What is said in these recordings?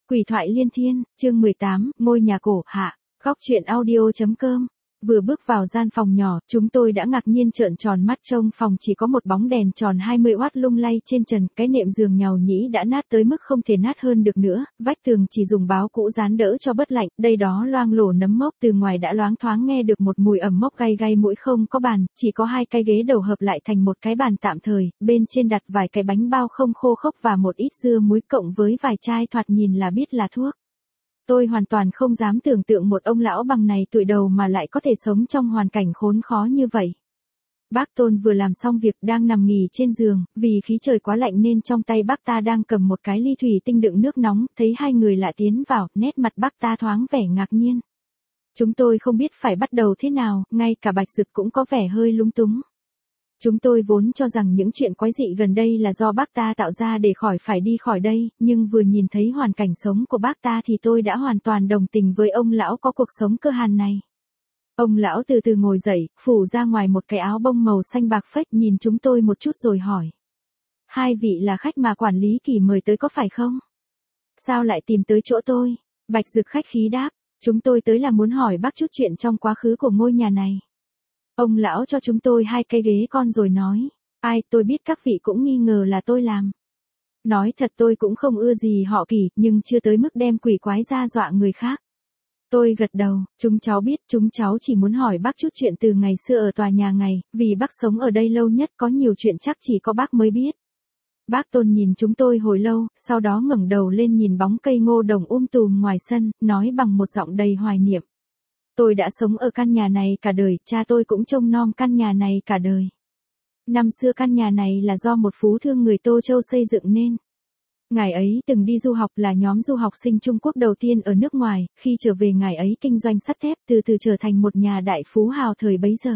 Quỷ thoại liên thiên, chương 18, ngôi nhà cổ, hạ. Góc truyện audio.com. Vừa bước vào gian phòng nhỏ, chúng tôi đã ngạc nhiên trợn tròn mắt trông phòng chỉ có một bóng đèn tròn 20W lung lay trên trần, cái nệm giường nhàu nhĩ đã nát tới mức không thể nát hơn được nữa, vách tường chỉ dùng báo cũ dán đỡ cho bớt lạnh, đây đó loang lổ nấm mốc, từ ngoài đã loáng thoáng nghe được một mùi ẩm mốc gay gay mũi. Không có bàn, chỉ có hai cái ghế đầu hợp lại thành một cái bàn tạm thời, bên trên đặt vài cái bánh bao không khô khốc và một ít dưa muối cộng với vài chai thoạt nhìn là biết là thuốc. Tôi hoàn toàn không dám tưởng tượng một ông lão bằng này tuổi đầu mà lại có thể sống trong hoàn cảnh khốn khó như vậy. Bác Tôn vừa làm xong việc đang nằm nghỉ trên giường, vì khí trời quá lạnh nên trong tay bác ta đang cầm một cái ly thủy tinh đựng nước nóng, thấy hai người lạ tiến vào, nét mặt bác ta thoáng vẻ ngạc nhiên. Chúng tôi không biết phải bắt đầu thế nào, ngay cả Bạch Dực cũng có vẻ hơi lúng túng. Chúng tôi vốn cho rằng những chuyện quái dị gần đây là do bác ta tạo ra để phải đi khỏi đây, nhưng vừa nhìn thấy hoàn cảnh sống của bác ta thì tôi đã hoàn toàn đồng tình với ông lão có cuộc sống cơ hàn này. Ông lão từ từ ngồi dậy, phủ ra ngoài một cái áo bông màu xanh bạc phách, nhìn chúng tôi một chút rồi hỏi. Hai vị là khách mà quản lý Kỳ mời tới có phải không? Sao lại tìm tới chỗ tôi? Bạch Dực khách khí đáp, chúng tôi tới là muốn hỏi bác chút chuyện trong quá khứ của ngôi nhà này. Ông lão cho chúng tôi hai cái ghế con rồi nói, ai, tôi biết các vị cũng nghi ngờ là tôi làm. Nói thật tôi cũng không ưa gì họ Kỳ, nhưng chưa tới mức đem quỷ quái ra dọa người khác. Tôi gật đầu, chúng cháu biết, chúng cháu chỉ muốn hỏi bác chút chuyện từ ngày xưa ở tòa nhà ngày, vì bác sống ở đây lâu nhất, có nhiều chuyện chắc chỉ có bác mới biết. Bác Tôn nhìn chúng tôi hồi lâu, sau đó ngẩng đầu lên nhìn bóng cây ngô đồng tùm ngoài sân, nói bằng một giọng đầy hoài niệm. Tôi đã sống ở căn nhà này cả đời, cha tôi cũng trông nom căn nhà này cả đời. Năm xưa căn nhà này là do một phú thương người Tô Châu xây dựng nên. Ngài ấy từng đi du học, là nhóm du học sinh Trung Quốc đầu tiên ở nước ngoài, khi trở về ngài ấy kinh doanh sắt thép, từ từ trở thành một nhà đại phú hào thời bấy giờ.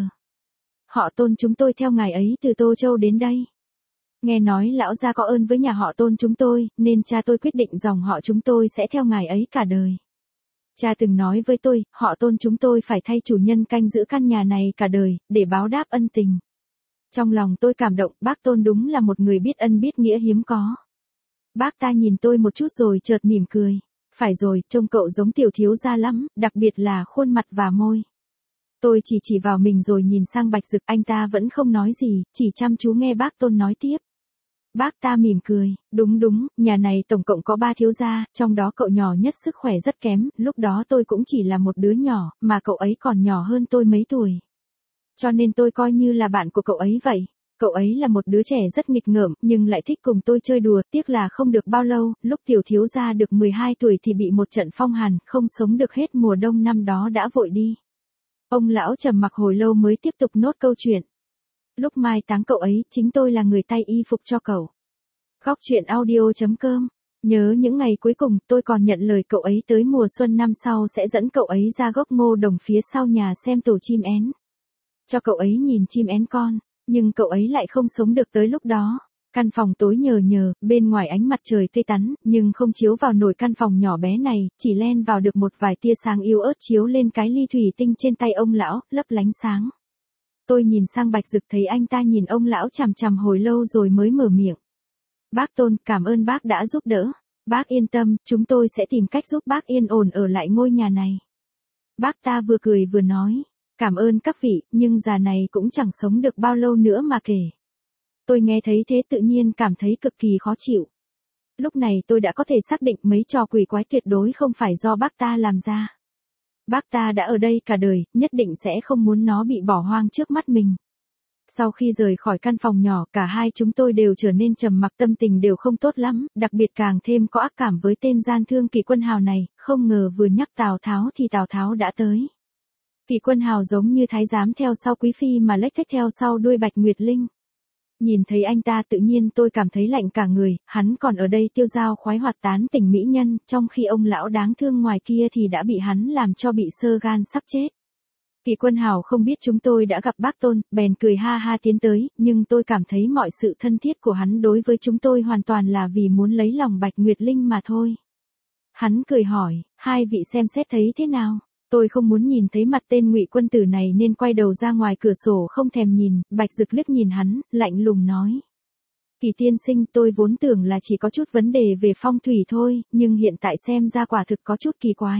Họ Tôn chúng tôi theo ngài ấy từ Tô Châu đến đây. Nghe nói lão gia có ơn với nhà họ Tôn chúng tôi, nên cha tôi quyết định dòng họ chúng tôi sẽ theo ngài ấy cả đời. Cha từng nói với tôi, họ Tôn chúng tôi phải thay chủ nhân canh giữ căn nhà này cả đời, để báo đáp ân tình. Trong lòng tôi cảm động, bác Tôn đúng là một người biết ân biết nghĩa hiếm có. Bác ta nhìn tôi một chút rồi chợt mỉm cười. Phải rồi, trông cậu giống tiểu thiếu gia lắm, đặc biệt là khuôn mặt và môi. Tôi chỉ vào mình rồi nhìn sang Bạch Dực, anh ta vẫn không nói gì, chỉ chăm chú nghe bác Tôn nói tiếp. Bác ta mỉm cười, đúng, nhà này tổng cộng có 3 thiếu gia, trong đó cậu nhỏ nhất sức khỏe rất kém, lúc đó tôi cũng chỉ là một đứa nhỏ, mà cậu ấy còn nhỏ hơn tôi mấy tuổi. Cho nên tôi coi như là bạn của cậu ấy vậy. Cậu ấy là một đứa trẻ rất nghịch ngợm, nhưng lại thích cùng tôi chơi đùa, tiếc là không được bao lâu, lúc tiểu thiếu gia được 12 tuổi thì bị một trận phong hàn, không sống được hết mùa đông năm đó đã vội đi. Ông lão trầm mặc hồi lâu mới tiếp tục nốt câu chuyện. Lúc mai táng cậu ấy, chính tôi là người tay y phục cho cậu. Góc truyện audio.com. Nhớ những ngày cuối cùng, tôi còn nhận lời cậu ấy tới mùa xuân năm sau sẽ dẫn cậu ấy ra gốc ngô đồng phía sau nhà xem tổ chim én. Cho cậu ấy nhìn chim én con, nhưng cậu ấy lại không sống được tới lúc đó. Căn phòng tối nhờ, bên ngoài ánh mặt trời tươi tắn, nhưng không chiếu vào nổi căn phòng nhỏ bé này, chỉ len vào được một vài tia sáng yếu ớt chiếu lên cái ly thủy tinh trên tay ông lão, lấp lánh sáng. Tôi nhìn sang Bạch Dực thấy anh ta nhìn ông lão chằm chằm hồi lâu rồi mới mở miệng. Bác Tôn, cảm ơn bác đã giúp đỡ. Bác yên tâm, chúng tôi sẽ tìm cách giúp bác yên ổn ở lại ngôi nhà này. Bác ta vừa cười vừa nói, cảm ơn các vị, nhưng già này cũng chẳng sống được bao lâu nữa mà kể. Tôi nghe thấy thế tự nhiên cảm thấy cực kỳ khó chịu. Lúc này tôi đã có thể xác định mấy trò quỷ quái tuyệt đối không phải do bác ta làm ra. Bác ta đã ở đây cả đời, nhất định sẽ không muốn nó bị bỏ hoang trước mắt mình. Sau khi rời khỏi căn phòng nhỏ, cả hai chúng tôi đều trở nên trầm mặc, tâm tình đều không tốt lắm, đặc biệt càng thêm có ác cảm với tên gian thương Kỳ Quân Hào này, không ngờ vừa nhắc Tào Tháo thì Tào Tháo đã tới. Kỳ Quân Hào giống như thái giám theo sau quý phi mà lếch thếch theo sau đuôi Bạch Nguyệt Linh. Nhìn thấy anh ta tự nhiên tôi cảm thấy lạnh cả người, hắn còn ở đây tiêu dao khoái hoạt tán tỉnh mỹ nhân, trong khi ông lão đáng thương ngoài kia thì đã bị hắn làm cho bị xơ gan sắp chết. Kỳ Quân Hào không biết chúng tôi đã gặp bác Tôn, bèn cười ha ha tiến tới, nhưng tôi cảm thấy mọi sự thân thiết của hắn đối với chúng tôi hoàn toàn là vì muốn lấy lòng Bạch Nguyệt Linh mà thôi. Hắn cười hỏi, hai vị xem xét thấy thế nào? Tôi không muốn nhìn thấy mặt tên Ngụy Quân tử này nên quay đầu ra ngoài cửa sổ không thèm nhìn. Bạch Dực liếc nhìn hắn, lạnh lùng nói. Kỳ tiên sinh, tôi vốn tưởng là chỉ có chút vấn đề về phong thủy thôi, nhưng hiện tại xem ra quả thực có chút kỳ quái.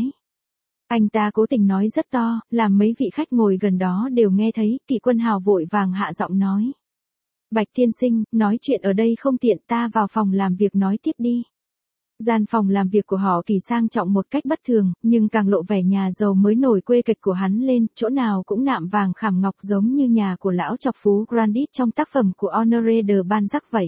Anh ta cố tình nói rất to, làm mấy vị khách ngồi gần đó đều nghe thấy. Kỷ Quân Hào vội vàng hạ giọng nói. Bạch tiên sinh, nói chuyện ở đây không tiện, ta vào phòng làm việc nói tiếp đi. Gian phòng làm việc của họ Kỳ sang trọng một cách bất thường, nhưng càng lộ vẻ nhà giàu mới nổi quê kịch của hắn lên, chỗ nào cũng nạm vàng khảm ngọc giống như nhà của lão trọc phú Grandit trong tác phẩm của Honoré de Balzac vậy.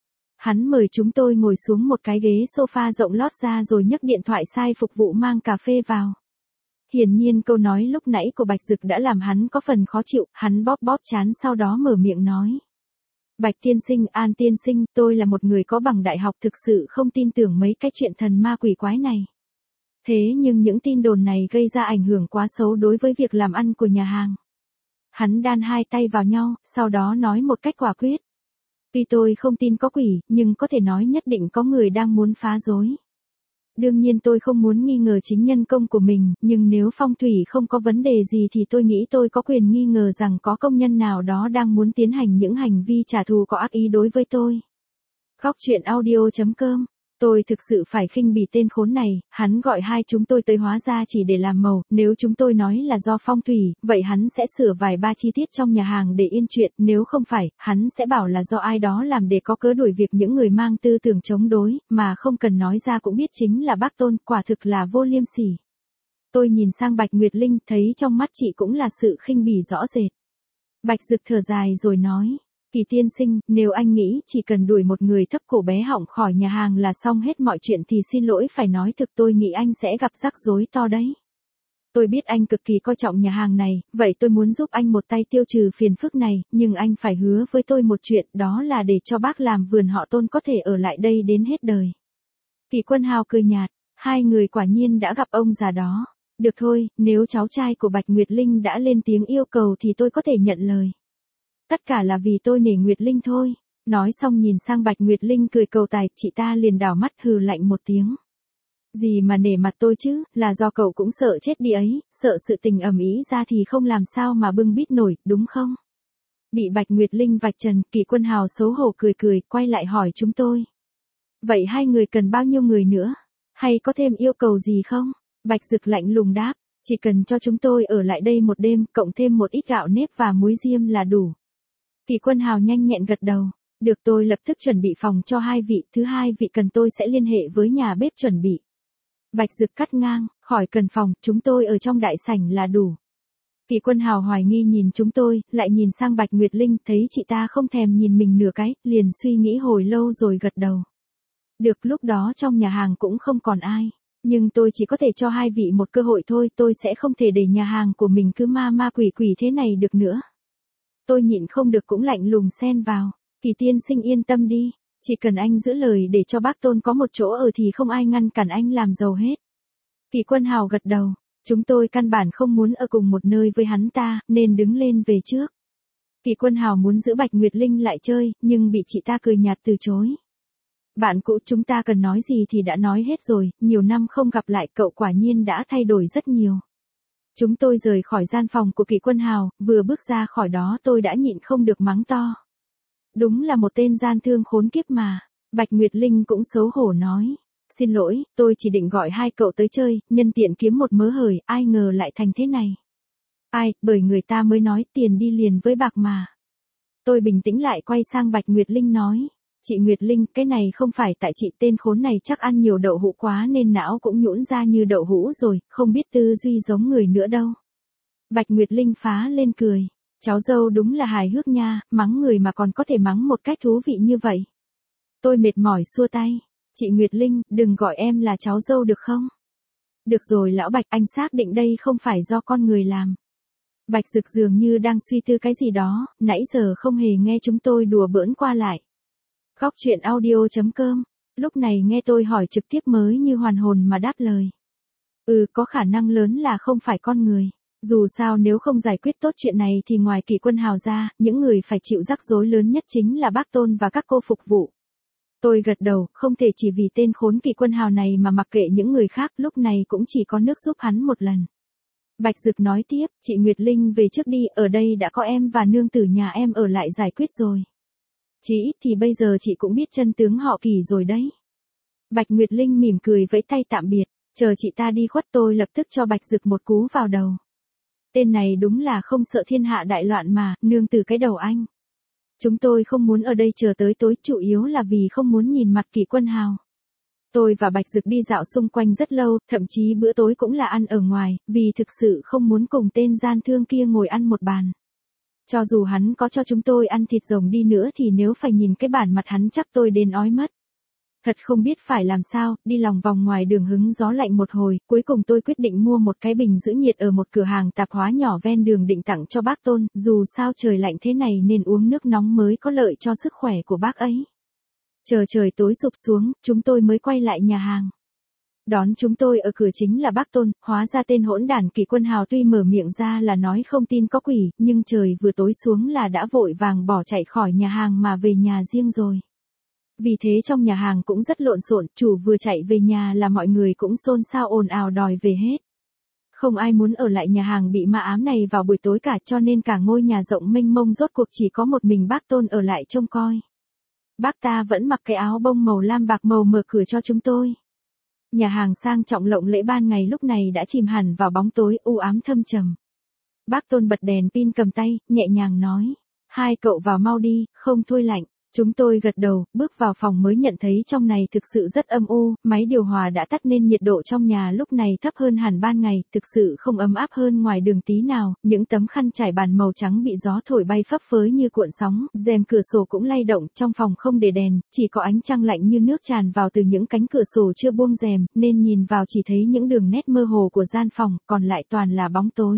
Hắn mời chúng tôi ngồi xuống một cái ghế sofa rộng lót ra rồi nhấc điện thoại sai phục vụ mang cà phê vào. Hiển nhiên câu nói lúc nãy của Bạch Dực đã làm hắn có phần khó chịu, hắn bóp bóp trán sau đó mở miệng nói. Bạch tiên sinh, An tiên sinh, tôi là một người có bằng đại học thực sự không tin tưởng mấy cái chuyện thần ma quỷ quái này. Thế nhưng những tin đồn này gây ra ảnh hưởng quá xấu đối với việc làm ăn của nhà hàng. Hắn đan hai tay vào nhau, sau đó nói một cách quả quyết. Tuy tôi không tin có quỷ, nhưng có thể nói nhất định có người đang muốn phá rối. Đương nhiên tôi không muốn nghi ngờ chính nhân công của mình, nhưng nếu phong thủy không có vấn đề gì thì tôi nghĩ tôi có quyền nghi ngờ rằng có công nhân nào đó đang muốn tiến hành những hành vi trả thù có ác ý đối với tôi. Góc truyện audio.com. Tôi thực sự phải khinh bỉ tên khốn này, hắn gọi hai chúng tôi tới hóa ra chỉ để làm màu, nếu chúng tôi nói là do phong thủy, vậy hắn sẽ sửa vài ba chi tiết trong nhà hàng để yên chuyện, nếu không phải, hắn sẽ bảo là do ai đó làm để có cớ đuổi việc những người mang tư tưởng chống đối, mà không cần nói ra cũng biết chính là bác Tôn, quả thực là vô liêm sỉ. Tôi nhìn sang Bạch Nguyệt Linh, thấy trong mắt chị cũng là sự khinh bỉ rõ rệt. Bạch Dực thở dài rồi nói. Kỳ tiên sinh, nếu anh nghĩ chỉ cần đuổi một người thấp cổ bé họng khỏi nhà hàng là xong hết mọi chuyện thì xin lỗi phải nói thực, tôi nghĩ anh sẽ gặp rắc rối to đấy. Tôi biết anh cực kỳ coi trọng nhà hàng này, vậy tôi muốn giúp anh một tay tiêu trừ phiền phức này, nhưng anh phải hứa với tôi một chuyện, đó là để cho bác làm vườn họ Tôn có thể ở lại đây đến hết đời. Kỷ Quân Hào cười nhạt, hai người quả nhiên đã gặp ông già đó. Được thôi, nếu cháu trai của Bạch Nguyệt Linh đã lên tiếng yêu cầu thì tôi có thể nhận lời. Tất cả là vì tôi nể Nguyệt Linh thôi. Nói xong nhìn sang Bạch Nguyệt Linh cười cầu tài, chị ta liền đảo mắt hừ lạnh một tiếng. Gì mà nể mặt tôi chứ, là do cậu cũng sợ chết đi ấy, sợ sự tình ầm ĩ ra thì không làm sao mà bưng bít nổi, đúng không? Bị Bạch Nguyệt Linh vạch trần, Kỷ Quân Hào xấu hổ cười cười, quay lại hỏi chúng tôi. Vậy hai người cần bao nhiêu người nữa? Hay có thêm yêu cầu gì không? Bạch Dực lạnh lùng đáp, chỉ cần cho chúng tôi ở lại đây một đêm, cộng thêm một ít gạo nếp và muối diêm là đủ. Kỷ Quân Hào nhanh nhẹn gật đầu. Được, tôi lập tức chuẩn bị phòng cho hai vị, thứ hai vị cần tôi sẽ liên hệ với nhà bếp chuẩn bị. Bạch Dực cắt ngang, khỏi cần phòng, chúng tôi ở trong đại sảnh là đủ. Kỷ Quân Hào hoài nghi nhìn chúng tôi, lại nhìn sang Bạch Nguyệt Linh, thấy chị ta không thèm nhìn mình nửa cái, liền suy nghĩ hồi lâu rồi gật đầu. Được, lúc đó trong nhà hàng cũng không còn ai. Nhưng tôi chỉ có thể cho hai vị một cơ hội thôi, tôi sẽ không thể để nhà hàng của mình cứ ma quỷ quỷ thế này được nữa. Tôi nhịn không được cũng lạnh lùng xen vào. Kỳ tiên sinh yên tâm đi, chỉ cần anh giữ lời để cho bác Tôn có một chỗ ở thì không ai ngăn cản anh làm giàu hết. Kỷ Quân Hào gật đầu, chúng tôi căn bản không muốn ở cùng một nơi với hắn ta, nên đứng lên về trước. Kỷ Quân Hào muốn giữ Bạch Nguyệt Linh lại chơi, nhưng bị chị ta cười nhạt từ chối. Bạn cũ, chúng ta cần nói gì thì đã nói hết rồi, nhiều năm không gặp lại cậu quả nhiên đã thay đổi rất nhiều. Chúng tôi rời khỏi gian phòng của Kỷ Quân Hào, vừa bước ra khỏi đó tôi đã nhịn không được mắng to. Đúng là một tên gian thương khốn kiếp mà. Bạch Nguyệt Linh cũng xấu hổ nói. Xin lỗi, tôi chỉ định gọi hai cậu tới chơi, nhân tiện kiếm một mớ hời, ai ngờ lại thành thế này. Ai, bởi người ta mới nói tiền đi liền với bạc mà. Tôi bình tĩnh lại quay sang Bạch Nguyệt Linh nói. Chị Nguyệt Linh, cái này không phải tại chị, tên khốn này chắc ăn nhiều đậu hũ quá nên não cũng nhũn ra như đậu hũ rồi, không biết tư duy giống người nữa đâu. Bạch Nguyệt Linh phá lên cười. Cháu dâu đúng là hài hước nha, mắng người mà còn có thể mắng một cách thú vị như vậy. Tôi mệt mỏi xua tay. Chị Nguyệt Linh, đừng gọi em là cháu dâu được không? Được rồi lão Bạch, anh xác định đây không phải do con người làm. Bạch Dực dường như đang suy tư cái gì đó, nãy giờ không hề nghe chúng tôi đùa bỡn qua lại. Góc truyện audio.com. Lúc này nghe tôi hỏi trực tiếp mới như hoàn hồn mà đáp lời. Có khả năng lớn là không phải con người. Dù sao nếu không giải quyết tốt chuyện này thì ngoài Kỷ Quân Hào ra, những người phải chịu rắc rối lớn nhất chính là bác Tôn và các cô phục vụ. Tôi gật đầu, không thể chỉ vì tên khốn Kỷ Quân Hào này mà mặc kệ những người khác, lúc này cũng chỉ có nước giúp hắn một lần. Bạch Dực nói tiếp, chị Nguyệt Linh về trước đi, ở đây đã có em và nương tử nhà em ở lại giải quyết rồi. Chị ít thì bây giờ chị cũng biết chân tướng họ Kỳ rồi đấy. Bạch Nguyệt Linh mỉm cười vẫy tay tạm biệt, chờ chị ta đi khuất tôi lập tức cho Bạch Dực một cú vào đầu. Tên này đúng là không sợ thiên hạ đại loạn mà, nương từ cái đầu anh. Chúng tôi không muốn ở đây chờ tới tối, chủ yếu là vì không muốn nhìn mặt Kỷ Quân Hào. Tôi và Bạch Dực đi dạo xung quanh rất lâu, thậm chí bữa tối cũng là ăn ở ngoài, vì thực sự không muốn cùng tên gian thương kia ngồi ăn một bàn. Cho dù hắn có cho chúng tôi ăn thịt rồng đi nữa thì nếu phải nhìn cái bản mặt hắn chắc tôi đến ói mất. Thật không biết phải làm sao, đi lòng vòng ngoài đường hứng gió lạnh một hồi, cuối cùng tôi quyết định mua một cái bình giữ nhiệt ở một cửa hàng tạp hóa nhỏ ven đường định tặng cho bác Tôn, dù sao trời lạnh thế này nên uống nước nóng mới có lợi cho sức khỏe của bác ấy. Chờ trời tối sụp xuống, chúng tôi mới quay lại nhà hàng. Đón chúng tôi ở cửa chính là bác Tôn, hóa ra tên hỗn đản Kỷ Quân Hào tuy mở miệng ra là nói không tin có quỷ, nhưng trời vừa tối xuống là đã vội vàng bỏ chạy khỏi nhà hàng mà về nhà riêng rồi. Vì thế trong nhà hàng cũng rất lộn xộn, chủ vừa chạy về nhà là mọi người cũng xôn xao ồn ào đòi về hết. Không ai muốn ở lại nhà hàng bị ma ám này vào buổi tối cả, cho nên cả ngôi nhà rộng mênh mông rốt cuộc chỉ có một mình bác Tôn ở lại trông coi. Bác ta vẫn mặc cái áo bông màu lam bạc màu mở cửa cho chúng tôi. Nhà hàng sang trọng lộng lẫy ban ngày lúc này đã chìm hẳn vào bóng tối u ám thâm trầm. Bác Tôn bật đèn pin cầm tay, nhẹ nhàng nói. Hai cậu vào mau đi, không thôi lạnh. Chúng tôi gật đầu, bước vào phòng mới nhận thấy trong này thực sự rất âm u, máy điều hòa đã tắt nên nhiệt độ trong nhà lúc này thấp hơn hẳn ban ngày, thực sự không ấm áp hơn ngoài đường tí nào, những tấm khăn trải bàn màu trắng bị gió thổi bay phấp phới như cuộn sóng, rèm cửa sổ cũng lay động, trong phòng không để đèn, chỉ có ánh trăng lạnh như nước tràn vào từ những cánh cửa sổ chưa buông rèm, nên nhìn vào chỉ thấy những đường nét mơ hồ của gian phòng, còn lại toàn là bóng tối.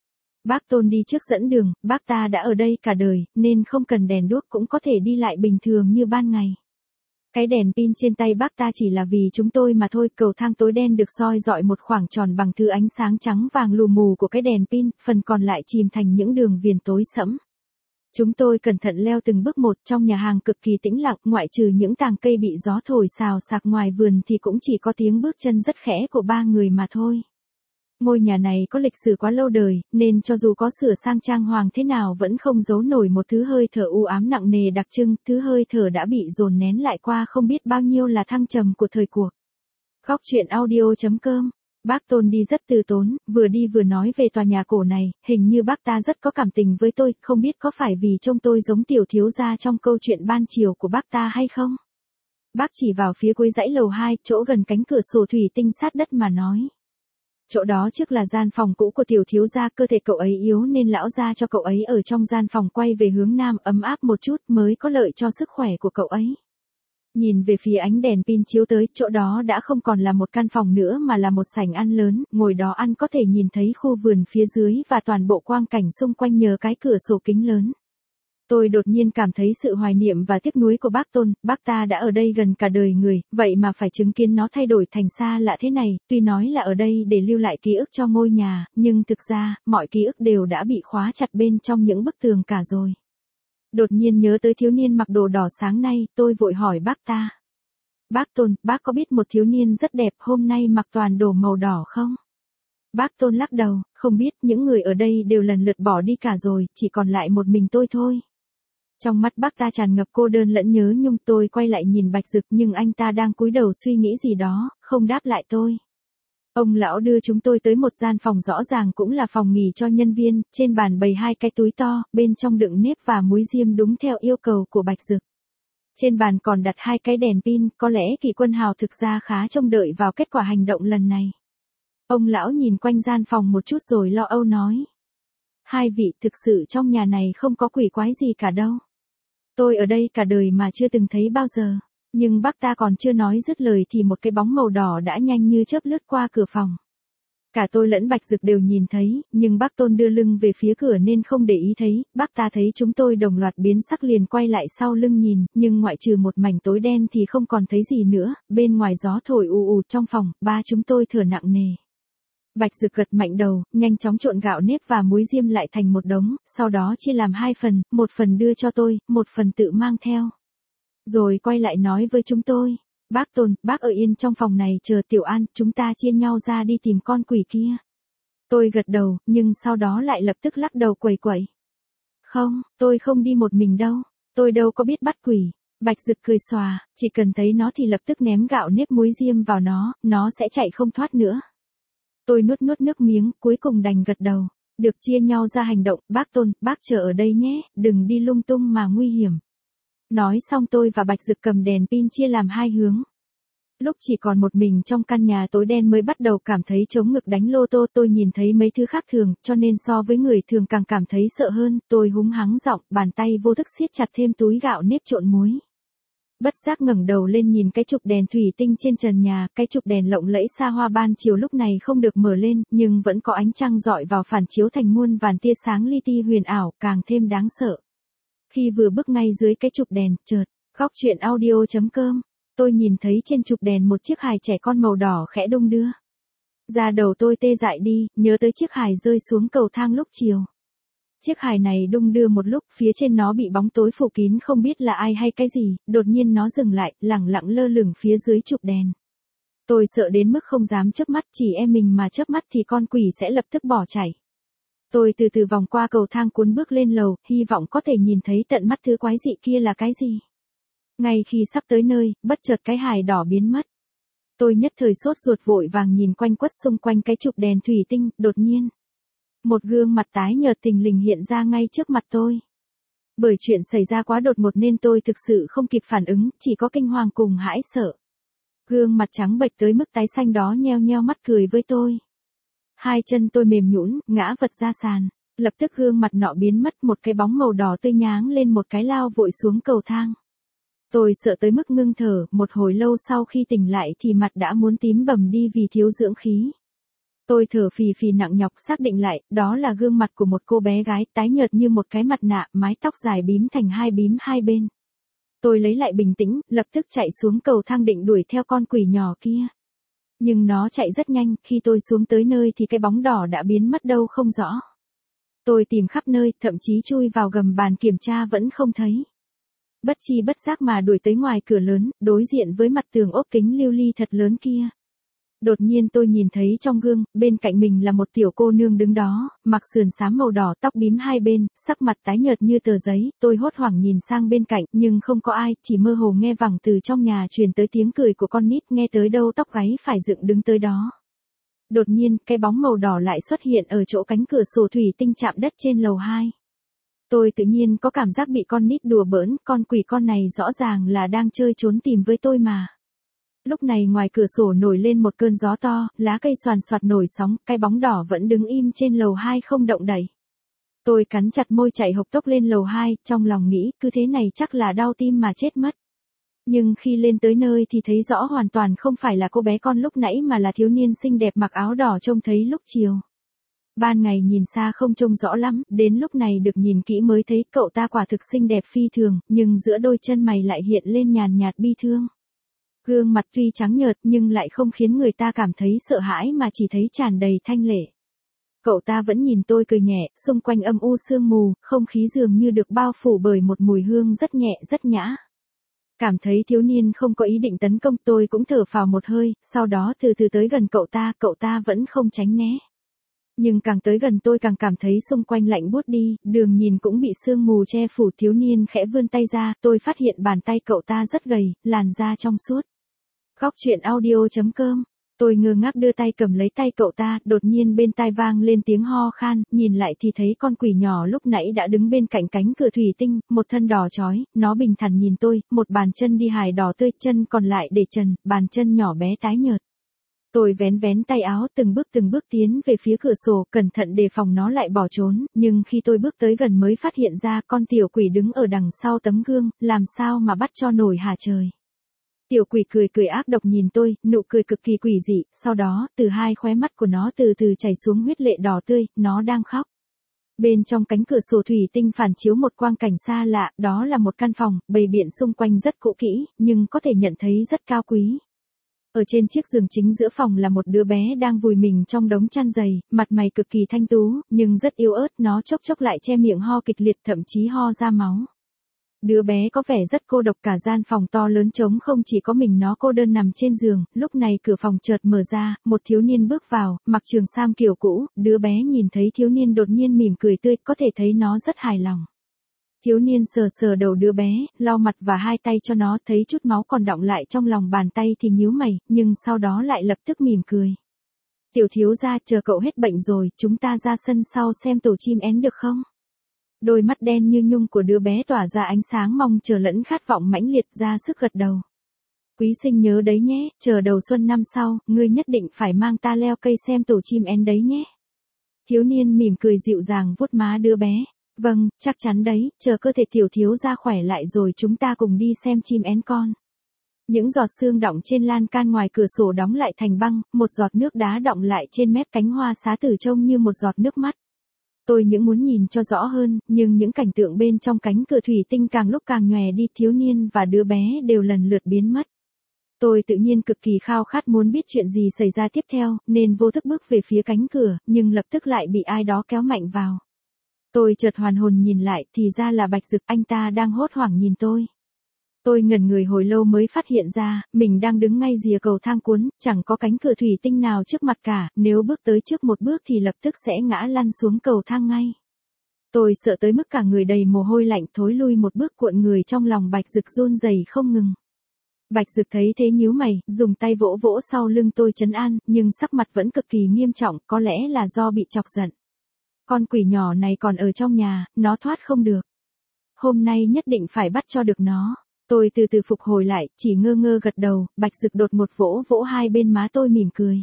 Bác Tôn đi trước dẫn đường, bác ta đã ở đây cả đời, nên không cần đèn đuốc cũng có thể đi lại bình thường như ban ngày. Cái đèn pin trên tay bác ta chỉ là vì chúng tôi mà thôi, cầu thang tối đen được soi dọi một khoảng tròn bằng thứ ánh sáng trắng vàng lù mù của cái đèn pin, phần còn lại chìm thành những đường viền tối sẫm. Chúng tôi cẩn thận leo từng bước một, trong nhà hàng cực kỳ tĩnh lặng, ngoại trừ những tàng cây bị gió thổi xào xạc ngoài vườn thì cũng chỉ có tiếng bước chân rất khẽ của ba người mà thôi. Ngôi nhà này có lịch sử quá lâu đời, nên cho dù có sửa sang trang hoàng thế nào vẫn không giấu nổi một thứ hơi thở u ám nặng nề đặc trưng, thứ hơi thở đã bị dồn nén lại qua không biết bao nhiêu là thăng trầm của thời cuộc. Góc truyện audio.com. Bác Tôn đi rất từ tốn, vừa đi vừa nói về tòa nhà cổ này, hình như bác ta rất có cảm tình với tôi, không biết có phải vì trông tôi giống tiểu thiếu gia trong câu chuyện ban chiều của bác ta hay không? Bác chỉ vào phía cuối dãy lầu 2, chỗ gần cánh cửa sổ thủy tinh sát đất mà nói. Chỗ đó trước là gian phòng cũ của tiểu thiếu gia, cơ thể cậu ấy yếu nên lão gia cho cậu ấy ở trong gian phòng quay về hướng nam ấm áp một chút mới có lợi cho sức khỏe của cậu ấy. Nhìn về phía ánh đèn pin chiếu tới, chỗ đó đã không còn là một căn phòng nữa mà là một sảnh ăn lớn, ngồi đó ăn có thể nhìn thấy khu vườn phía dưới và toàn bộ quang cảnh xung quanh nhờ cái cửa sổ kính lớn. Tôi đột nhiên cảm thấy sự hoài niệm và tiếc nuối của bác Tôn, bác ta đã ở đây gần cả đời người, vậy mà phải chứng kiến nó thay đổi thành xa lạ thế này, tuy nói là ở đây để lưu lại ký ức cho ngôi nhà, nhưng thực ra, mọi ký ức đều đã bị khóa chặt bên trong những bức tường cả rồi. Đột nhiên nhớ tới thiếu niên mặc đồ đỏ sáng nay, tôi vội hỏi bác ta. Bác Tôn, bác có biết một thiếu niên rất đẹp hôm nay mặc toàn đồ màu đỏ không? Bác Tôn lắc đầu, không biết, những người ở đây đều lần lượt bỏ đi cả rồi, chỉ còn lại một mình tôi thôi. Trong mắt bác ta tràn ngập cô đơn lẫn nhớ nhung, tôi quay lại nhìn Bạch Dực nhưng anh ta đang cúi đầu suy nghĩ gì đó, không đáp lại tôi. Ông lão đưa chúng tôi tới một gian phòng rõ ràng cũng là phòng nghỉ cho nhân viên, trên bàn bày hai cái túi to, bên trong đựng nếp và muối diêm đúng theo yêu cầu của Bạch Dực. Trên bàn còn đặt hai cái đèn pin, có lẽ Kỷ Quân Hào thực ra khá trông đợi vào kết quả hành động lần này. Ông lão nhìn quanh gian phòng một chút rồi lo âu nói. Hai vị, thực sự trong nhà này không có quỷ quái gì cả đâu. Tôi ở đây cả đời mà chưa từng thấy bao giờ. Nhưng bác ta còn chưa nói dứt lời thì một cái bóng màu đỏ đã nhanh như chớp lướt qua cửa phòng. Cả tôi lẫn Bạch Dực đều nhìn thấy, nhưng bác Tôn đưa lưng về phía cửa nên không để ý thấy, bác ta thấy chúng tôi đồng loạt biến sắc liền quay lại sau lưng nhìn, nhưng ngoại trừ một mảnh tối đen thì không còn thấy gì nữa, bên ngoài gió thổi ù ù trong phòng, ba chúng tôi thở nặng nề. Bạch Dực gật mạnh đầu, nhanh chóng trộn gạo nếp và muối diêm lại thành một đống, sau đó chia làm hai phần, một phần đưa cho tôi, một phần tự mang theo. Rồi quay lại nói với chúng tôi, bác Tôn, bác ở yên trong phòng này chờ Tiểu An, chúng ta chia nhau ra đi tìm con quỷ kia. Tôi gật đầu, nhưng sau đó lại lập tức lắc đầu quẩy quẩy. Không, tôi không đi một mình đâu. Tôi đâu có biết bắt quỷ. Bạch Dực cười xòa, chỉ cần thấy nó thì lập tức ném gạo nếp muối diêm vào nó sẽ chạy không thoát nữa. Tôi nuốt nuốt nước miếng, cuối cùng đành gật đầu. Được chia nhau ra hành động, bác Tôn, bác chờ ở đây nhé, đừng đi lung tung mà nguy hiểm. Nói xong tôi và Bạch Dực cầm đèn pin chia làm hai hướng. Lúc chỉ còn một mình trong căn nhà tối đen mới bắt đầu cảm thấy chống ngực đánh lô tô, tôi nhìn thấy mấy thứ khác thường, cho nên so với người thường càng cảm thấy sợ hơn, tôi húng hắng giọng, bàn tay vô thức siết chặt thêm túi gạo nếp trộn muối. Bất giác ngẩng đầu lên nhìn cái trục đèn thủy tinh trên trần nhà, cái trục đèn lộng lẫy xa hoa ban chiều lúc này không được mở lên, nhưng vẫn có ánh trăng rọi vào phản chiếu thành muôn vàn tia sáng li ti huyền ảo, càng thêm đáng sợ. Khi vừa bước ngay dưới cái trục đèn, chợt, góc chuyện audio.com, tôi nhìn thấy trên trục đèn một chiếc hài trẻ con màu đỏ khẽ đung đưa. Da đầu tôi tê dại đi, nhớ tới chiếc hài rơi xuống cầu thang lúc chiều. Chiếc hài này đung đưa một lúc, phía trên nó bị bóng tối phủ kín không biết là ai hay cái gì, đột nhiên nó dừng lại, lẳng lặng lơ lửng phía dưới trục đèn. Tôi sợ đến mức không dám chớp mắt, chỉ e mình mà chớp mắt thì con quỷ sẽ lập tức bỏ chạy. Tôi từ từ vòng qua cầu thang cuốn bước lên lầu, hy vọng có thể nhìn thấy tận mắt thứ quái dị kia là cái gì. Ngay khi sắp tới nơi, bất chợt cái hài đỏ biến mất. Tôi nhất thời sốt ruột vội vàng nhìn quanh quất xung quanh cái trục đèn thủy tinh, đột nhiên. Một gương mặt tái nhợt thình lình hiện ra ngay trước mặt tôi. Bởi chuyện xảy ra quá đột ngột nên tôi thực sự không kịp phản ứng, chỉ có kinh hoàng cùng hãi sợ. Gương mặt trắng bệch tới mức tái xanh đó nheo nheo mắt cười với tôi. Hai chân tôi mềm nhũn, ngã vật ra sàn. Lập tức gương mặt nọ biến mất, một cái bóng màu đỏ tươi nháng lên một cái lao vội xuống cầu thang. Tôi sợ tới mức ngưng thở, một hồi lâu sau khi tỉnh lại thì mặt đã muốn tím bầm đi vì thiếu dưỡng khí. Tôi thở phì phì nặng nhọc xác định lại, đó là gương mặt của một cô bé gái tái nhợt như một cái mặt nạ, mái tóc dài bím thành hai bím hai bên. Tôi lấy lại bình tĩnh, lập tức chạy xuống cầu thang định đuổi theo con quỷ nhỏ kia. Nhưng nó chạy rất nhanh, khi tôi xuống tới nơi thì cái bóng đỏ đã biến mất đâu không rõ. Tôi tìm khắp nơi, thậm chí chui vào gầm bàn kiểm tra vẫn không thấy. Bất chi bất giác mà đuổi tới ngoài cửa lớn, đối diện với mặt tường ốp kính lưu ly thật lớn kia. Đột nhiên tôi nhìn thấy trong gương, bên cạnh mình là một tiểu cô nương đứng đó, mặc sườn xám màu đỏ, tóc bím hai bên, sắc mặt tái nhợt như tờ giấy, tôi hốt hoảng nhìn sang bên cạnh, nhưng không có ai, chỉ mơ hồ nghe vẳng từ trong nhà truyền tới tiếng cười của con nít, nghe tới đâu tóc gáy phải dựng đứng tới đó. Đột nhiên, cái bóng màu đỏ lại xuất hiện ở chỗ cánh cửa sổ thủy tinh chạm đất trên lầu 2. Tôi tự nhiên có cảm giác bị con nít đùa bỡn, con quỷ con này rõ ràng là đang chơi trốn tìm với tôi mà. Lúc này ngoài cửa sổ nổi lên một cơn gió to, lá cây xoàn xoạt nổi sóng, cái bóng đỏ vẫn đứng im trên lầu 2 không động đậy. Tôi cắn chặt môi chạy hộc tốc lên lầu 2, trong lòng nghĩ cứ thế này chắc là đau tim mà chết mất. Nhưng khi lên tới nơi thì thấy rõ hoàn toàn không phải là cô bé con lúc nãy mà là thiếu niên xinh đẹp mặc áo đỏ trông thấy lúc chiều. Ban ngày nhìn xa không trông rõ lắm, đến lúc này được nhìn kỹ mới thấy cậu ta quả thực xinh đẹp phi thường, nhưng giữa đôi chân mày lại hiện lên nhàn nhạt bi thương. Gương mặt tuy trắng nhợt nhưng lại không khiến người ta cảm thấy sợ hãi mà chỉ thấy tràn đầy thanh lệ. Cậu ta vẫn nhìn tôi cười nhẹ, xung quanh âm u sương mù, không khí dường như được bao phủ bởi một mùi hương rất nhẹ rất nhã. Cảm thấy thiếu niên không có ý định tấn công, tôi cũng thở phào một hơi, sau đó từ từ tới gần cậu ta vẫn không tránh né. Nhưng càng tới gần tôi càng cảm thấy xung quanh lạnh buốt đi, đường nhìn cũng bị sương mù che phủ. Thiếu niên khẽ vươn tay ra, tôi phát hiện bàn tay cậu ta rất gầy, làn da trong suốt. Góc chuyện audio.com, tôi ngơ ngác đưa tay cầm lấy tay cậu ta, đột nhiên bên tai vang lên tiếng ho khan, nhìn lại thì thấy con quỷ nhỏ lúc nãy đã đứng bên cạnh cánh cửa thủy tinh, một thân đỏ chói, nó bình thản nhìn tôi, một bàn chân đi hài đỏ tươi, chân còn lại để trần, bàn chân nhỏ bé tái nhợt. Tôi vén tay áo từng bước tiến về phía cửa sổ, cẩn thận đề phòng nó lại bỏ trốn, nhưng khi tôi bước tới gần mới phát hiện ra con tiểu quỷ đứng ở đằng sau tấm gương, làm sao mà bắt cho nổi hả trời. Tiểu quỷ cười ác độc nhìn tôi, nụ cười cực kỳ quỷ dị, sau đó, từ hai khóe mắt của nó từ từ chảy xuống huyết lệ đỏ tươi, nó đang khóc. Bên trong cánh cửa sổ thủy tinh phản chiếu một quang cảnh xa lạ, đó là một căn phòng, bày biện xung quanh rất cũ kỹ, nhưng có thể nhận thấy rất cao quý. Ở trên chiếc giường chính giữa phòng là một đứa bé đang vùi mình trong đống chăn dày, mặt mày cực kỳ thanh tú, nhưng rất yếu ớt, nó chốc lại che miệng ho kịch liệt, thậm chí ho ra máu. Đứa bé có vẻ rất cô độc, cả gian phòng to lớn trống không, chỉ có mình nó cô đơn nằm trên giường. Lúc này cửa phòng chợt mở ra, một thiếu niên bước vào, mặc trường sam kiểu cũ, đứa bé nhìn thấy thiếu niên đột nhiên mỉm cười tươi, có thể thấy nó rất hài lòng. Thiếu niên sờ sờ đầu đứa bé, lau mặt và hai tay cho nó, thấy chút máu còn đọng lại trong lòng bàn tay thì nhíu mày, nhưng sau đó lại lập tức mỉm cười. Tiểu thiếu gia, chờ cậu hết bệnh rồi, chúng ta ra sân sau xem tổ chim én được không? Đôi mắt đen như nhung của đứa bé tỏa ra ánh sáng mong chờ lẫn khát vọng mãnh liệt, ra sức gật đầu. Quý sinh nhớ đấy nhé, chờ đầu xuân năm sau, ngươi nhất định phải mang ta leo cây xem tổ chim én đấy nhé. Thiếu niên mỉm cười dịu dàng vuốt má đứa bé. Vâng, chắc chắn đấy, chờ cơ thể tiểu thiếu gia khỏe lại rồi chúng ta cùng đi xem chim én con. Những giọt sương đọng trên lan can ngoài cửa sổ đóng lại thành băng, một giọt nước đá đọng lại trên mép cánh hoa xá tử trông như một giọt nước mắt. Tôi những muốn nhìn cho rõ hơn, nhưng những cảnh tượng bên trong cánh cửa thủy tinh càng lúc càng nhòe đi, thiếu niên và đứa bé đều lần lượt biến mất. Tôi tự nhiên cực kỳ khao khát muốn biết chuyện gì xảy ra tiếp theo, nên vô thức bước về phía cánh cửa, nhưng lập tức lại bị ai đó kéo mạnh vào. Tôi chợt hoàn hồn nhìn lại, thì ra là Bạch Dực, anh ta đang hốt hoảng nhìn tôi. Tôi ngẩn người hồi lâu mới phát hiện ra, mình đang đứng ngay rìa cầu thang cuốn, chẳng có cánh cửa thủy tinh nào trước mặt cả, nếu bước tới trước một bước thì lập tức sẽ ngã lăn xuống cầu thang ngay. Tôi sợ tới mức cả người đầy mồ hôi lạnh, thối lui một bước, cuộn người trong lòng Bạch Dực run rẩy không ngừng. Bạch Dực thấy thế nhíu mày, dùng tay vỗ vỗ sau lưng tôi trấn an, nhưng sắc mặt vẫn cực kỳ nghiêm trọng, có lẽ là do bị chọc giận. Con quỷ nhỏ này còn ở trong nhà, nó thoát không được. Hôm nay nhất định phải bắt cho được nó. Tôi từ từ phục hồi lại, chỉ ngơ ngơ gật đầu. Bạch Dực đột một vỗ vỗ hai bên má tôi mỉm cười.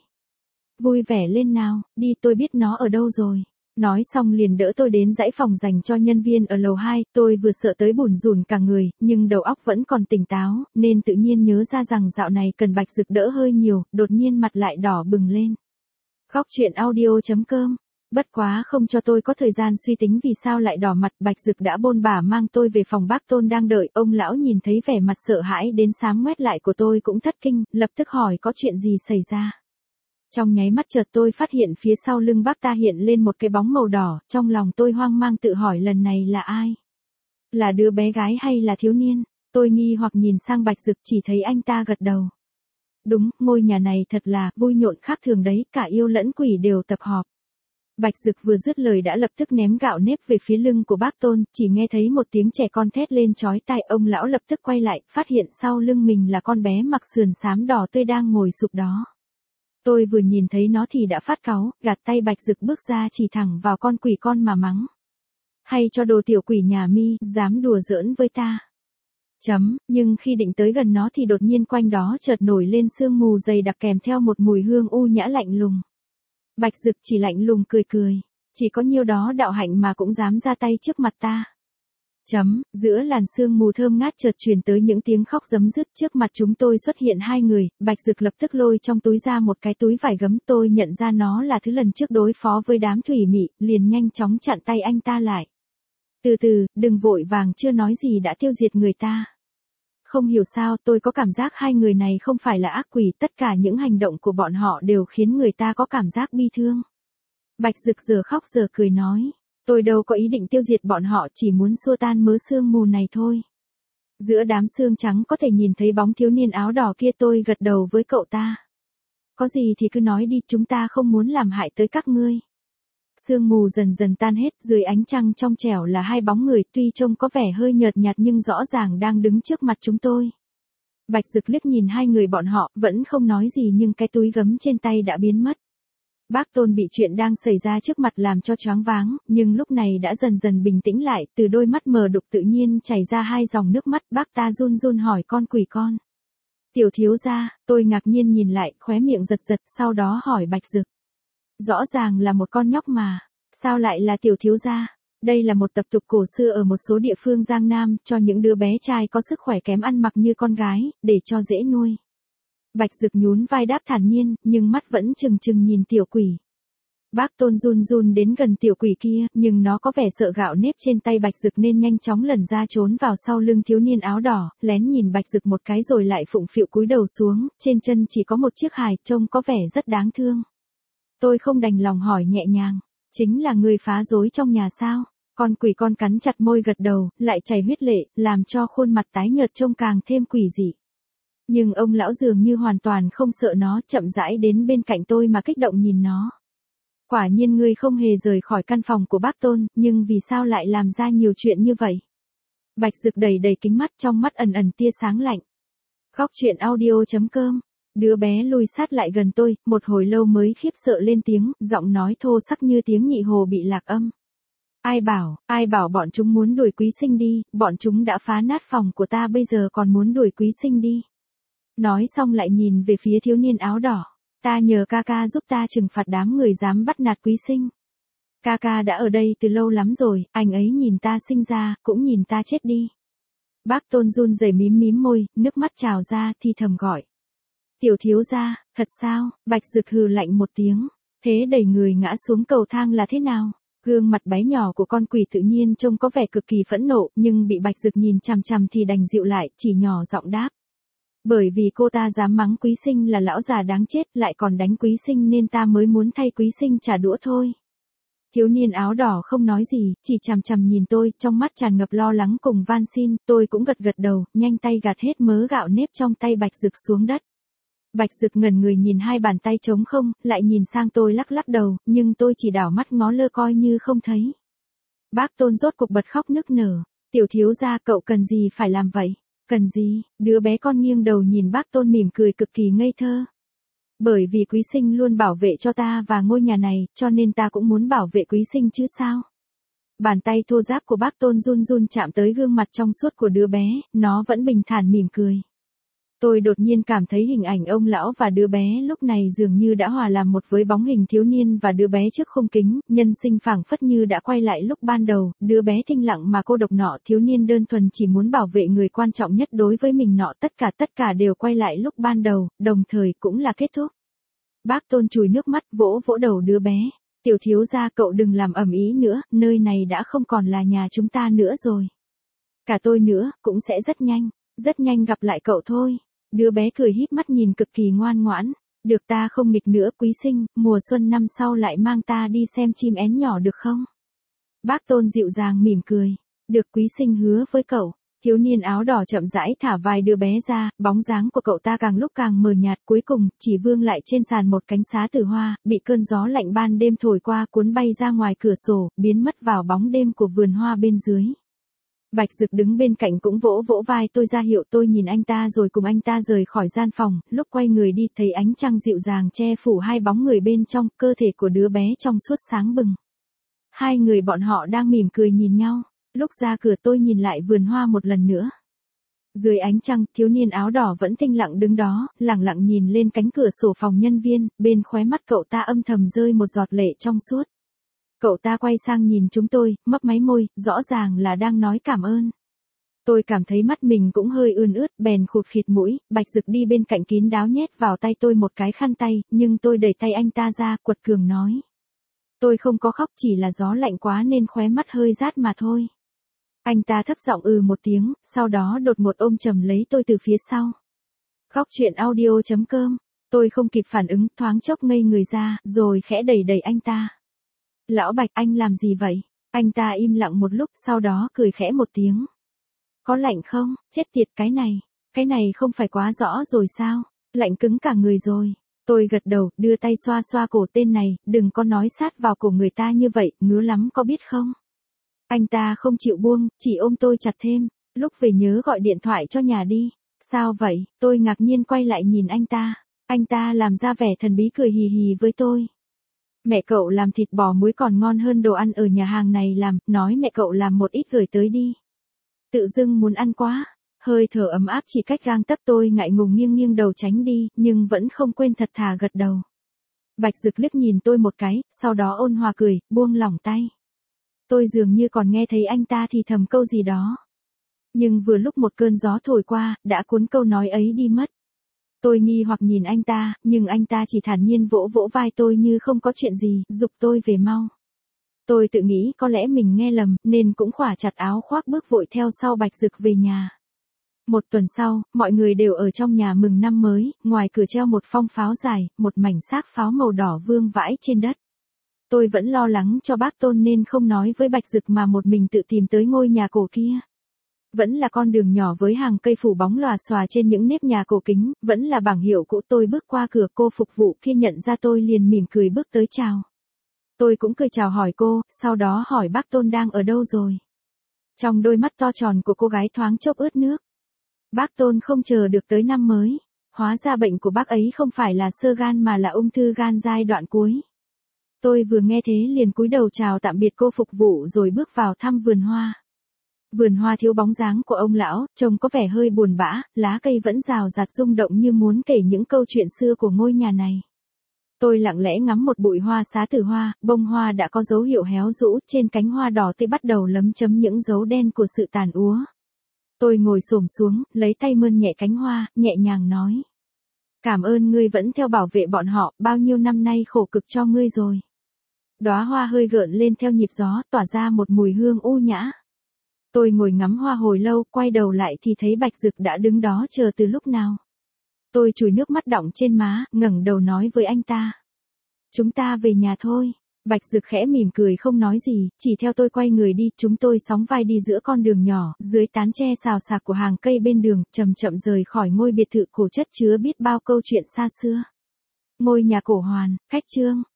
Vui vẻ lên nào, đi, tôi biết nó ở đâu rồi. Nói xong liền đỡ tôi đến dãy phòng dành cho nhân viên ở lầu 2, tôi vừa sợ tới bủn rủn cả người, nhưng đầu óc vẫn còn tỉnh táo, nên tự nhiên nhớ ra rằng dạo này cần Bạch Dực đỡ hơi nhiều, đột nhiên mặt lại đỏ bừng lên. Góc truyện audio.com. Bất quá không cho tôi có thời gian suy tính vì sao lại đỏ mặt, Bạch Dực đã bôn bả mang tôi về phòng bác Tôn đang đợi. Ông lão nhìn thấy vẻ mặt sợ hãi đến xám ngoét lại của tôi cũng thất kinh, lập tức hỏi có chuyện gì xảy ra. Trong nháy mắt chợt tôi phát hiện phía sau lưng bác ta hiện lên một cái bóng màu đỏ, trong lòng tôi hoang mang tự hỏi lần này là ai? Là đứa bé gái hay là thiếu niên? Tôi nghi hoặc nhìn sang Bạch Dực, chỉ thấy anh ta gật đầu. Đúng, ngôi nhà này thật là vui nhộn khác thường đấy, cả yêu lẫn quỷ đều tập họp. Bạch Dực vừa dứt lời đã lập tức ném gạo nếp về phía lưng của bác Tôn, chỉ nghe thấy một tiếng trẻ con thét lên chói tai, ông lão lập tức quay lại, phát hiện sau lưng mình là con bé mặc sườn xám đỏ tươi đang ngồi sụp đó. Tôi vừa nhìn thấy nó thì đã phát cáu, gạt tay Bạch Dực bước ra chỉ thẳng vào con quỷ con mà mắng. Hay cho đồ tiểu quỷ nhà mi, dám đùa giỡn với ta. Nhưng khi định tới gần nó thì đột nhiên quanh đó chợt nổi lên sương mù dày đặc kèm theo một mùi hương u nhã lạnh lùng. Bạch Dực chỉ lạnh lùng cười cười, chỉ có nhiêu đó đạo hạnh mà cũng dám ra tay trước mặt ta. Giữa làn sương mù thơm ngát chợt truyền tới những tiếng khóc rấm rứt, trước mặt chúng tôi xuất hiện hai người, Bạch Dực lập tức lôi trong túi ra một cái túi vải gấm, tôi nhận ra nó là thứ lần trước đối phó với đám thủy mị, liền nhanh chóng chặn tay anh ta lại. Từ từ, đừng vội vàng, chưa nói gì đã tiêu diệt người ta. Không hiểu sao tôi có cảm giác hai người này không phải là ác quỷ, tất cả những hành động của bọn họ đều khiến người ta có cảm giác bi thương. Bạch Dực giờ khóc giờ cười nói, tôi đâu có ý định tiêu diệt bọn họ, chỉ muốn xua tan mớ sương mù này thôi. Giữa đám sương trắng có thể nhìn thấy bóng thiếu niên áo đỏ kia, tôi gật đầu với cậu ta. Có gì thì cứ nói đi, chúng ta không muốn làm hại tới các ngươi. Sương mù dần dần tan hết, dưới ánh trăng trong trẻo là hai bóng người, tuy trông có vẻ hơi nhợt nhạt nhưng rõ ràng đang đứng trước mặt chúng tôi. Bạch Dực liếc nhìn hai người bọn họ, vẫn không nói gì nhưng cái túi gấm trên tay đã biến mất. Bác Tôn bị chuyện đang xảy ra trước mặt làm cho choáng váng, nhưng lúc này đã dần dần bình tĩnh lại, từ đôi mắt mờ đục tự nhiên chảy ra hai dòng nước mắt, bác ta run run hỏi con quỷ con. Tiểu thiếu gia, tôi ngạc nhiên nhìn lại, khóe miệng giật giật, sau đó hỏi Bạch Dực. Rõ ràng là một con nhóc mà, sao lại là tiểu thiếu gia? Đây là một tập tục cổ xưa ở một số địa phương Giang Nam, cho những đứa bé trai có sức khỏe kém ăn mặc như con gái, để cho dễ nuôi. Bạch Dực nhún vai đáp thản nhiên, nhưng mắt vẫn trừng trừng nhìn tiểu quỷ. Bác Tôn run run đến gần tiểu quỷ kia, nhưng nó có vẻ sợ gạo nếp trên tay Bạch Dực nên nhanh chóng lẩn ra trốn vào sau lưng thiếu niên áo đỏ, lén nhìn Bạch Dực một cái rồi lại phụng phịu cúi đầu xuống, trên chân chỉ có một chiếc hài, trông có vẻ rất đáng thương. Tôi không đành lòng hỏi nhẹ nhàng, chính là người phá rối trong nhà sao? Con quỷ con cắn chặt môi gật đầu, lại chảy huyết lệ, làm cho khuôn mặt tái nhợt trông càng thêm quỷ dị. Nhưng ông lão dường như hoàn toàn không sợ nó, chậm rãi đến bên cạnh tôi mà kích động nhìn nó. Quả nhiên ngươi không hề rời khỏi căn phòng của bác Tôn, nhưng vì sao lại làm ra nhiều chuyện như vậy? Bạch Dực đầy đầy kính mắt, trong mắt ẩn ẩn tia sáng lạnh. Góc truyện audio.com. Đứa bé lùi sát lại gần tôi, một hồi lâu mới khiếp sợ lên tiếng, giọng nói thô sắc như tiếng nhị hồ bị lạc âm. Ai bảo bọn chúng muốn đuổi Quý Sinh đi, bọn chúng đã phá nát phòng của ta bây giờ còn muốn đuổi Quý Sinh đi. Nói xong lại nhìn về phía thiếu niên áo đỏ. Ta nhờ ca ca giúp ta trừng phạt đám người dám bắt nạt Quý Sinh. Ca ca đã ở đây từ lâu lắm rồi, anh ấy nhìn ta sinh ra, cũng nhìn ta chết đi. Bác Tôn run rẩy mím môi, nước mắt trào ra thì thầm gọi. Tiểu thiếu gia, thật sao? Bạch Dực hừ lạnh một tiếng. Thế đẩy người ngã xuống cầu thang là thế nào? Gương mặt bé nhỏ của con quỷ tự nhiên trông có vẻ cực kỳ phẫn nộ, nhưng bị Bạch Dực nhìn chằm chằm thì đành dịu lại, chỉ nhỏ giọng đáp. Bởi vì cô ta dám mắng Quý Sinh là lão già đáng chết, lại còn đánh Quý Sinh nên ta mới muốn thay Quý Sinh trả đũa thôi. Thiếu niên áo đỏ không nói gì, chỉ chằm chằm nhìn tôi, trong mắt tràn ngập lo lắng cùng van xin, tôi cũng gật đầu, nhanh tay gạt hết mớ gạo nếp trong tay Bạch Dực xuống đất. Bạch Dực ngẩn người nhìn hai bàn tay trống không, lại nhìn sang tôi lắc đầu, nhưng tôi chỉ đảo mắt ngó lơ coi như không thấy. Bác Tôn rốt cục bật khóc nức nở. Tiểu thiếu gia, cậu cần gì phải làm vậy? Cần gì? Đứa bé con nghiêng đầu nhìn bác Tôn mỉm cười cực kỳ ngây thơ. Bởi vì Quý Sinh luôn bảo vệ cho ta và ngôi nhà này, cho nên ta cũng muốn bảo vệ Quý Sinh chứ sao? Bàn tay thô ráp của bác Tôn run chạm tới gương mặt trong suốt của đứa bé, nó vẫn bình thản mỉm cười. Tôi đột nhiên cảm thấy hình ảnh ông lão và đứa bé lúc này dường như đã hòa làm một với bóng hình thiếu niên và đứa bé trước khung kính, nhân sinh phảng phất như đã quay lại lúc ban đầu, đứa bé thinh lặng mà cô độc nọ, thiếu niên đơn thuần chỉ muốn bảo vệ người quan trọng nhất đối với mình nọ, tất cả đều quay lại lúc ban đầu, đồng thời cũng là kết thúc. Bác Tôn chùi nước mắt vỗ đầu đứa bé. Tiểu thiếu gia, cậu đừng làm ầm ĩ nữa, nơi này đã không còn là nhà chúng ta nữa rồi. Cả tôi nữa, cũng sẽ rất nhanh gặp lại cậu thôi. Đứa bé cười híp mắt nhìn cực kỳ ngoan ngoãn. Được, ta không nghịch nữa Quý Sinh, mùa xuân năm sau lại mang ta đi xem chim én nhỏ được không? Bác Tôn dịu dàng mỉm cười. Được, Quý Sinh hứa với cậu. Thiếu niên áo đỏ chậm rãi thả vai đứa bé ra, bóng dáng của cậu ta càng lúc càng mờ nhạt, cuối cùng chỉ vương lại trên sàn một cánh xá tử hoa, bị cơn gió lạnh ban đêm thổi qua cuốn bay ra ngoài cửa sổ, biến mất vào bóng đêm của vườn hoa bên dưới. Bạch Dực đứng bên cạnh cũng vỗ vai tôi ra hiệu tôi nhìn anh ta rồi cùng anh ta rời khỏi gian phòng, lúc quay người đi thấy ánh trăng dịu dàng che phủ hai bóng người bên trong, cơ thể của đứa bé trong suốt sáng bừng. Hai người bọn họ đang mỉm cười nhìn nhau, lúc ra cửa tôi nhìn lại vườn hoa một lần nữa. Dưới ánh trăng, thiếu niên áo đỏ vẫn thinh lặng đứng đó, lặng lặng nhìn lên cánh cửa sổ phòng nhân viên, bên khóe mắt cậu ta âm thầm rơi một giọt lệ trong suốt. Cậu ta quay sang nhìn chúng tôi, mấp máy môi, rõ ràng là đang nói cảm ơn. Tôi cảm thấy mắt mình cũng hơi ươn ướt, bèn khụt khịt mũi, Bạch Dực đi bên cạnh kín đáo nhét vào tay tôi một cái khăn tay, nhưng tôi đẩy tay anh ta ra, quật cường nói. Tôi không có khóc, chỉ là gió lạnh quá nên khóe mắt hơi rát mà thôi. Anh ta thấp giọng một tiếng, sau đó đột ngột ôm chầm lấy tôi từ phía sau. Góc truyện audio.com. Tôi không kịp phản ứng, thoáng chốc ngây người ra, rồi khẽ đẩy anh ta. Lão Bạch, anh làm gì vậy? Anh ta im lặng một lúc, sau đó cười khẽ một tiếng. Có lạnh không? Chết tiệt, cái này không phải quá rõ rồi sao? Lạnh cứng cả người rồi. Tôi gật đầu, đưa tay xoa xoa cổ tên này, đừng có nói sát vào cổ người ta như vậy, ngứa lắm có biết không? Anh ta không chịu buông, chỉ ôm tôi chặt thêm. Lúc về nhớ gọi điện thoại cho nhà đi. Sao vậy? Tôi ngạc nhiên quay lại nhìn anh ta. Anh ta làm ra vẻ thần bí cười hì hì với tôi. Mẹ cậu làm thịt bò muối còn ngon hơn đồ ăn ở nhà hàng này làm, nói mẹ cậu làm một ít gửi tới đi. Tự dưng muốn ăn quá. Hơi thở ấm áp chỉ cách gang tấc, tôi ngại ngùng nghiêng đầu tránh đi, nhưng vẫn không quên thật thà gật đầu. Bạch Dực liếc nhìn tôi một cái, sau đó ôn hòa cười, buông lỏng tay. Tôi dường như còn nghe thấy anh ta thì thầm câu gì đó. Nhưng vừa lúc một cơn gió thổi qua, đã cuốn câu nói ấy đi mất. Tôi nghi hoặc nhìn anh ta, nhưng anh ta chỉ thản nhiên vỗ vai tôi như không có chuyện gì, giục tôi về mau. Tôi tự nghĩ có lẽ mình nghe lầm, nên cũng khỏa chặt áo khoác bước vội theo sau Bạch Dực về nhà. Một tuần sau, mọi người đều ở trong nhà mừng năm mới, ngoài cửa treo một phong pháo dài, một mảnh xác pháo màu đỏ vương vãi trên đất. Tôi vẫn lo lắng cho bác Tôn nên không nói với Bạch Dực mà một mình tự tìm tới ngôi nhà cổ kia. Vẫn là con đường nhỏ với hàng cây phủ bóng lòa xòa trên những nếp nhà cổ kính, vẫn là bảng hiệu cũ. Tôi bước qua cửa, cô phục vụ kia nhận ra tôi liền mỉm cười bước tới chào. Tôi cũng cười chào hỏi cô, sau đó hỏi bác Tôn đang ở đâu rồi. Trong đôi mắt to tròn của cô gái thoáng chốc ướt nước. Bác Tôn không chờ được tới năm mới. Hóa ra bệnh của bác ấy không phải là xơ gan mà là ung thư gan giai đoạn cuối. Tôi vừa nghe thế liền cúi đầu chào tạm biệt cô phục vụ rồi bước vào thăm vườn hoa. Vườn hoa thiếu bóng dáng của ông lão, trông có vẻ hơi buồn bã, lá cây vẫn rào rạt rung động như muốn kể những câu chuyện xưa của ngôi nhà này. Tôi lặng lẽ ngắm một bụi hoa xá tử hoa, bông hoa đã có dấu hiệu héo rũ, trên cánh hoa đỏ tươi bắt đầu lấm chấm những dấu đen của sự tàn úa. Tôi ngồi xổm xuống, lấy tay mơn nhẹ cánh hoa, nhẹ nhàng nói. Cảm ơn ngươi vẫn theo bảo vệ bọn họ, bao nhiêu năm nay khổ cực cho ngươi rồi. Đóa hoa hơi gợn lên theo nhịp gió, tỏa ra một mùi hương u nhã. Tôi ngồi ngắm hoa hồi lâu, quay đầu lại thì thấy Bạch Dực đã đứng đó chờ từ lúc nào. Tôi chùi nước mắt đọng trên má, ngẩng đầu nói với anh ta. Chúng ta về nhà thôi. Bạch Dực khẽ mỉm cười không nói gì, chỉ theo tôi quay người đi, chúng tôi sóng vai đi giữa con đường nhỏ, dưới tán tre xào xạc của hàng cây bên đường, chậm chậm rời khỏi ngôi biệt thự cổ chất chứa biết bao câu chuyện xa xưa. Ngôi nhà cổ Hoàn, khách Trương.